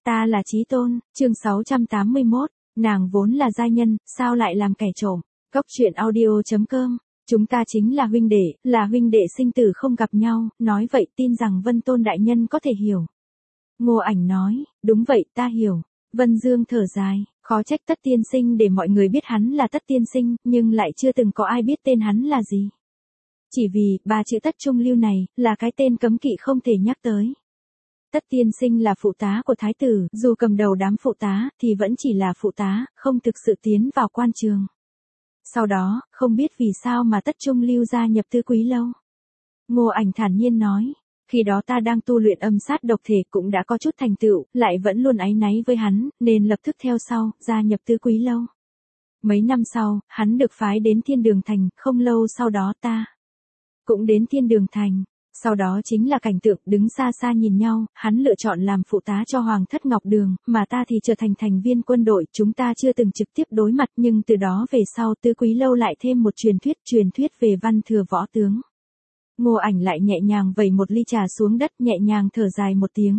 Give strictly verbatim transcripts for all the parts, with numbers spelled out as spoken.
Ta là Chí Tôn, chương sáu trăm tám mươi mốt, nàng vốn là giai nhân, sao lại làm kẻ trộm. Cốc truyện audio chấm com. Chúng ta chính là huynh đệ, là huynh đệ sinh tử không gặp nhau, nói vậy tin rằng Vân Tôn đại nhân có thể hiểu. Ngô Ảnh nói, đúng vậy ta hiểu. Vân Dương thở dài, khó trách Tất tiên sinh để mọi người biết hắn là Tất tiên sinh, nhưng lại chưa từng có ai biết tên hắn là gì. Chỉ vì, ba chữ Tất Trung Lưu này, là cái tên cấm kỵ không thể nhắc tới. Tất tiên sinh là phụ tá của thái tử, dù cầm đầu đám phụ tá, thì vẫn chỉ là phụ tá, không thực sự tiến vào quan trường. Sau đó, không biết vì sao mà Tất Trung Lưu gia nhập Tư Quý Lâu. Ngô Ảnh thản nhiên nói, khi đó ta đang tu luyện âm sát độc thể cũng đã có chút thành tựu, lại vẫn luôn áy náy với hắn, nên lập tức theo sau, gia nhập Tư Quý Lâu. Mấy năm sau, hắn được phái đến Thiên Đường Thành, không lâu sau đó ta cũng đến Thiên Đường Thành. Sau đó chính là cảnh tượng đứng xa xa nhìn nhau, hắn lựa chọn làm phụ tá cho Hoàng thất Ngọc Đường, mà ta thì trở thành thành viên quân đội, chúng ta chưa từng trực tiếp đối mặt nhưng từ đó về sau Tư Quý Lâu lại thêm một truyền thuyết, truyền thuyết về văn thừa võ tướng. Ngô Ảnh lại nhẹ nhàng vẩy một ly trà xuống đất, nhẹ nhàng thở dài một tiếng.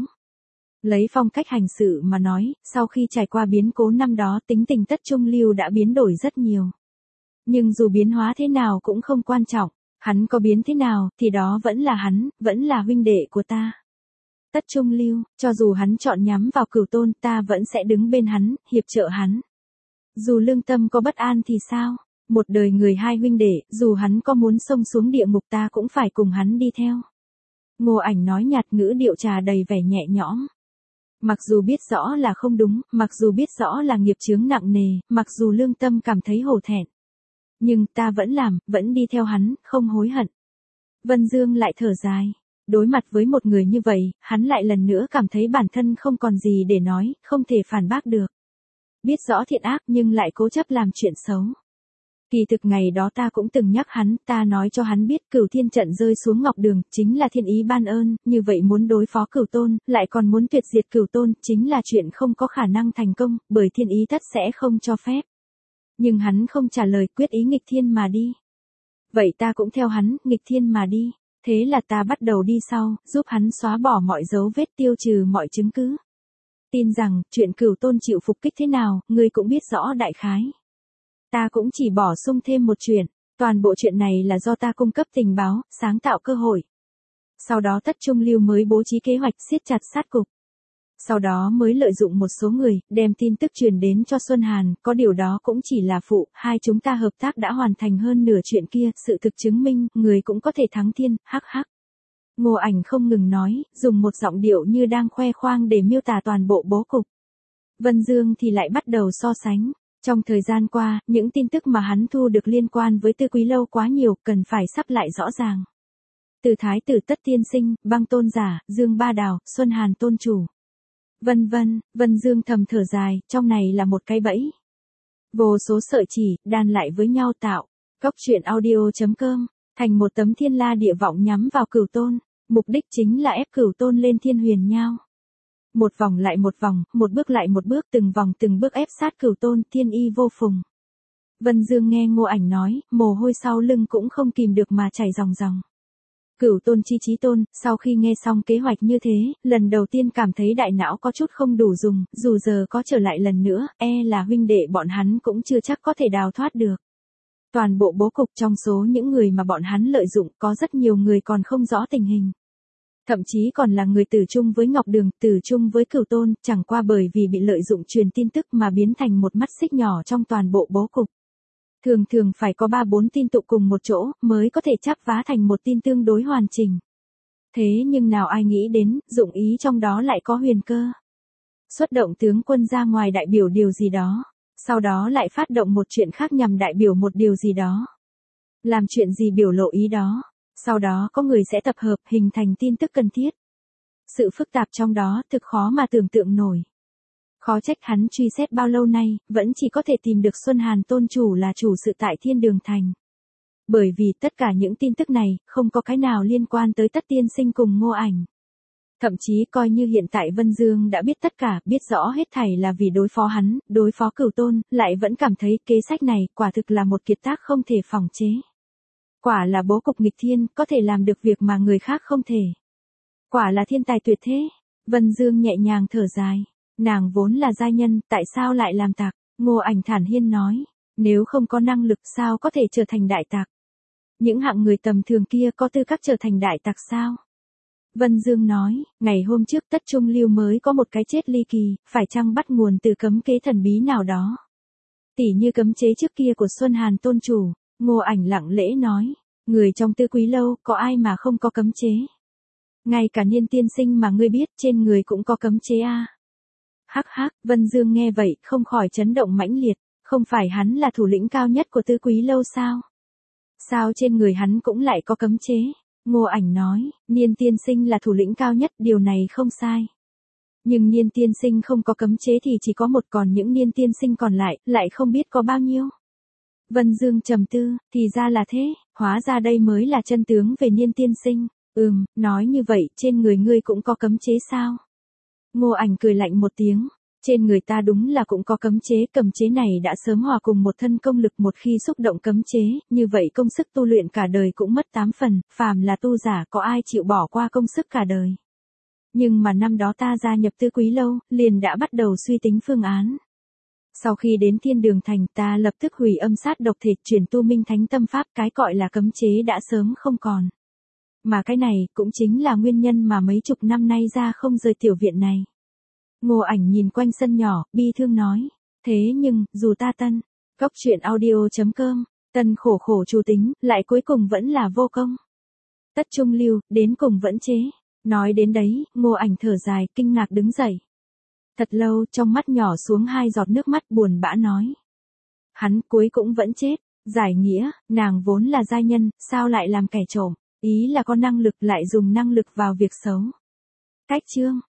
Lấy phong cách hành sự mà nói, sau khi trải qua biến cố năm đó tính tình Tất Trung Lưu đã biến đổi rất nhiều. Nhưng dù biến hóa thế nào cũng không quan trọng. Hắn có biến thế nào, thì đó vẫn là hắn, vẫn là huynh đệ của ta. Tất Trung Lưu, cho dù hắn chọn nhắm vào Cửu Tôn, ta vẫn sẽ đứng bên hắn, hiệp trợ hắn. Dù lương tâm có bất an thì sao? Một đời người hai huynh đệ, dù hắn có muốn xông xuống địa ngục ta cũng phải cùng hắn đi theo. Ngô Ảnh nói nhạt, ngữ điệu trà đầy vẻ nhẹ nhõm. Mặc dù biết rõ là không đúng, mặc dù biết rõ là nghiệp chướng nặng nề, mặc dù lương tâm cảm thấy hổ thẹn. Nhưng ta vẫn làm, vẫn đi theo hắn, không hối hận. Vân Dương lại thở dài. Đối mặt với một người như vậy, hắn lại lần nữa cảm thấy bản thân không còn gì để nói, không thể phản bác được. Biết rõ thiện ác nhưng lại cố chấp làm chuyện xấu. Kỳ thực ngày đó ta cũng từng nhắc hắn, ta nói cho hắn biết Cửu Thiên trận rơi xuống Ngọc Đường, chính là thiên ý ban ơn, như vậy muốn đối phó Cửu Tôn, lại còn muốn tuyệt diệt Cửu Tôn, chính là chuyện không có khả năng thành công, bởi thiên ý tất sẽ không cho phép. Nhưng hắn không trả lời, quyết ý nghịch thiên mà đi. Vậy ta cũng theo hắn, nghịch thiên mà đi. Thế là ta bắt đầu đi sau, giúp hắn xóa bỏ mọi dấu vết, tiêu trừ mọi chứng cứ. Tin rằng, chuyện Cửu Tôn chịu phục kích thế nào, ngươi cũng biết rõ đại khái. Ta cũng chỉ bổ sung thêm một chuyện, toàn bộ chuyện này là do ta cung cấp tình báo, sáng tạo cơ hội. Sau đó Tất Trung Lưu mới bố trí kế hoạch siết chặt sát cục. Sau đó mới lợi dụng một số người, đem tin tức truyền đến cho Xuân Hàn, có điều đó cũng chỉ là phụ, hai chúng ta hợp tác đã hoàn thành hơn nửa chuyện kia, sự thực chứng minh, người cũng có thể thắng thiên, hắc hắc. Ngô Ảnh không ngừng nói, dùng một giọng điệu như đang khoe khoang để miêu tả toàn bộ bố cục. Vân Dương thì lại bắt đầu so sánh. Trong thời gian qua, những tin tức mà hắn thu được liên quan với Tư Quý Lâu quá nhiều, cần phải sắp lại rõ ràng. Từ Thái tử Tất tiên sinh, Băng Tôn giả, Dương Ba Đào, Xuân Hàn tôn chủ. Vân vân, Vân Dương thầm thở dài, trong này là một cái bẫy. Vô số sợi chỉ, đan lại với nhau tạo. Cốc truyện audio chấm com, thành một tấm thiên la địa vọng nhắm vào Cửu Tôn. Mục đích chính là ép Cửu Tôn lên thiên huyền nhao. Một vòng lại một vòng, một bước lại một bước, từng vòng từng bước ép sát Cửu Tôn, thiên y vô phùng. Vân Dương nghe Ngô Ảnh nói, mồ hôi sau lưng cũng không kìm được mà chảy ròng ròng. Cửu Tôn chi Chí Tôn, sau khi nghe xong kế hoạch như thế, lần đầu tiên cảm thấy đại não có chút không đủ dùng, dù giờ có trở lại lần nữa, e là huynh đệ bọn hắn cũng chưa chắc có thể đào thoát được. Toàn bộ bố cục trong số những người mà bọn hắn lợi dụng, có rất nhiều người còn không rõ tình hình. Thậm chí còn là người tử chung với Ngọc Đường, tử chung với Cửu Tôn, chẳng qua bởi vì bị lợi dụng truyền tin tức mà biến thành một mắt xích nhỏ trong toàn bộ bố cục. Thường thường phải có ba bốn tin tụ cùng một chỗ, mới có thể chắp vá thành một tin tương đối hoàn chỉnh. Thế nhưng nào ai nghĩ đến, dụng ý trong đó lại có huyền cơ. Xuất động tướng quân ra ngoài đại biểu điều gì đó, sau đó lại phát động một chuyện khác nhằm đại biểu một điều gì đó. Làm chuyện gì biểu lộ ý đó, sau đó có người sẽ tập hợp hình thành tin tức cần thiết. Sự phức tạp trong đó thực khó mà tưởng tượng nổi. Khó trách hắn truy xét bao lâu nay, vẫn chỉ có thể tìm được Xuân Hàn tôn chủ là chủ sự tại Thiên Đường Thành. Bởi vì tất cả những tin tức này, không có cái nào liên quan tới Tất tiên sinh cùng Ngô Ảnh. Thậm chí coi như hiện tại Vân Dương đã biết tất cả, biết rõ hết thảy là vì đối phó hắn, đối phó Cửu Tôn, lại vẫn cảm thấy kế sách này quả thực là một kiệt tác không thể phòng chế. Quả là bố cục nghịch thiên, có thể làm được việc mà người khác không thể. Quả là thiên tài tuyệt thế. Vân Dương nhẹ nhàng thở dài. Nàng vốn là giai nhân, tại sao lại làm tặc? Ngô Ảnh thản nhiên nói. Nếu không có năng lực sao có thể trở thành đại tặc? Những hạng người tầm thường kia có tư cách trở thành đại tặc sao? Vân Dương nói, ngày hôm trước Tất Trung Lưu mới có một cái chết ly kỳ, phải chăng bắt nguồn từ cấm kế thần bí nào đó? Tỉ như cấm chế trước kia của Xuân Hàn tôn chủ. Ngô Ảnh lặng lẽ nói, người trong Tư Quý lâu có ai mà không có cấm chế? Ngay cả Niên tiên sinh mà ngươi biết trên người cũng có cấm chế a. À? Hắc hắc, Vân Dương nghe vậy không khỏi chấn động mãnh liệt, không phải hắn là thủ lĩnh cao nhất của Tư Quý lâu sao? Sao trên người hắn cũng lại có cấm chế? Ngô Ảnh nói, Niên tiên sinh là thủ lĩnh cao nhất, điều này không sai. Nhưng Niên tiên sinh không có cấm chế thì chỉ có một, còn những Niên tiên sinh còn lại, lại không biết có bao nhiêu. Vân Dương trầm tư, thì ra là thế, hóa ra đây mới là chân tướng về Niên tiên sinh. Ừm, nói như vậy, trên người ngươi cũng có cấm chế sao? Ngô Ảnh cười lạnh một tiếng, trên người ta đúng là cũng có cấm chế, cấm chế này đã sớm hòa cùng một thân công lực, một khi xúc động cấm chế, như vậy công sức tu luyện cả đời cũng mất tám phần, phàm là tu giả có ai chịu bỏ qua công sức cả đời. Nhưng mà năm đó ta gia nhập Tư Quý lâu, liền đã bắt đầu suy tính phương án. Sau khi đến Thiên Đường Thành ta lập tức hủy âm sát độc thể, chuyển tu Minh Thánh Tâm Pháp, cái gọi là cấm chế đã sớm không còn. Mà cái này cũng chính là nguyên nhân mà mấy chục năm nay ra không rời tiểu viện này. Ngô Ảnh nhìn quanh sân nhỏ, bi thương nói, thế nhưng, dù ta tân, cốc truyện audio chấm com, tân khổ khổ chủ tính, lại cuối cùng vẫn là vô công. Tất Trung Lưu, đến cùng vẫn chế. Nói đến đấy, Ngô Ảnh thở dài, kinh ngạc đứng dậy. Thật lâu, trong mắt nhỏ xuống hai giọt nước mắt, buồn bã nói. Hắn cuối cũng vẫn chết, giải nghĩa, nàng vốn là giai nhân, sao lại làm kẻ trộm, ý là có năng lực lại dùng năng lực vào việc xấu. Cách chương.